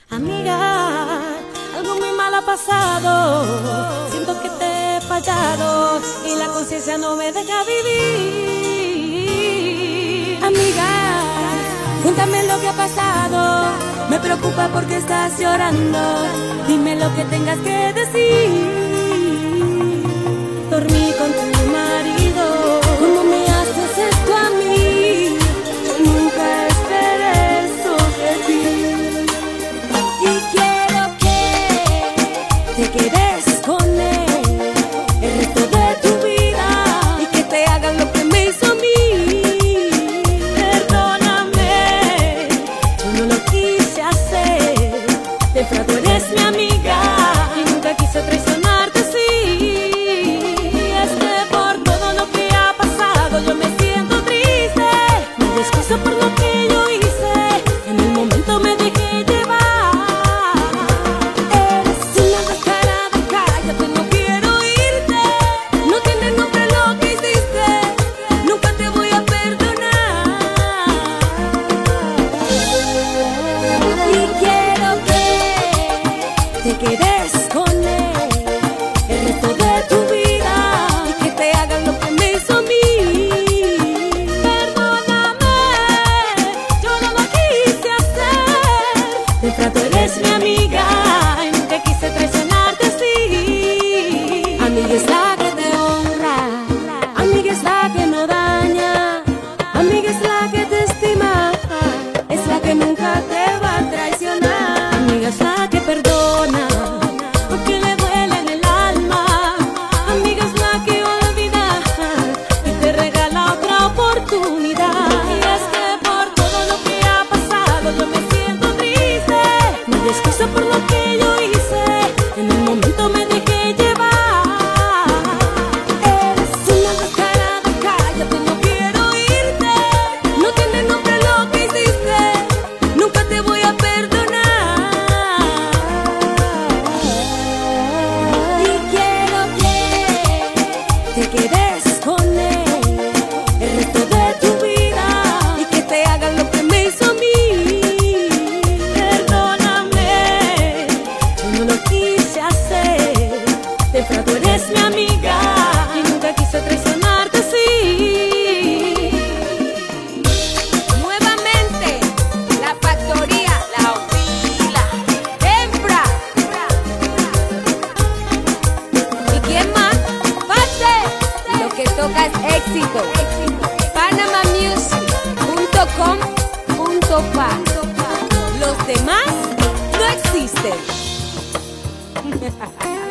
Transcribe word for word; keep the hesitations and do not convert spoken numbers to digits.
Amiga, algo muy mal ha pasado. Siento que te he fallado y la conciencia no me deja vivir. Amiga, cuéntame lo que ha pasado. Me preocupa porque estás llorando. Dime lo que tengas que decir. Dormí con tu marido. ¿Cómo me haces esto a mí? Yo nunca esperé eso de ti. Y quiero que te quedes con él el resto de tu vida y que te hagan lo que me hizo a mí. Perdóname, yo no lo quise hacer. De verdad, tú eres mi amiga y nunca quise traicionarte así. Y es que por todo lo que ha pasado yo me siento triste. No hay excusa por lo que yo hice. En el momento me dejé llevar. Eres una descarada, cállate, no quiero irte. No tiene nombre lo que hiciste. Nunca te voy a perdonar. Y quiero que te quedes con él el resto de tu vida y que te hagan lo que me hizo a mí. Perdóname, yo no lo quise hacer. De verdad, tú eres mi amiga y nunca quise traicionarte así. Amiga es la que te honra, amiga es la que no daña, amiga es la que te estima, es la que nunca te va a traicionar. Amiga es la que perdona porque le duele en el alma. Amiga es la que olvida y te regala otra oportunidad. Y es que por todo lo que ha pasado yo me siento triste. No hay excusa por lo que yo hice. En el momento me dejé llevar. Eres una descarada, cállate, no quiero irte. No tiene nombre lo que hiciste. Nunca te voy a perdonar. Y quiero que te quedes con él el resto de tu vida y que te hagan lo que me hizo a mí. Perdóname, yo no lo quise hacer. De verdad, tú eres mi amiga y nunca quise traicionarte así. Nuevamente, la factoría, la Ovila, Hembra. ¿Y quién más? ¡Pase! Lo que toca es éxito. panama music punto com punto pa. Los demás no existen.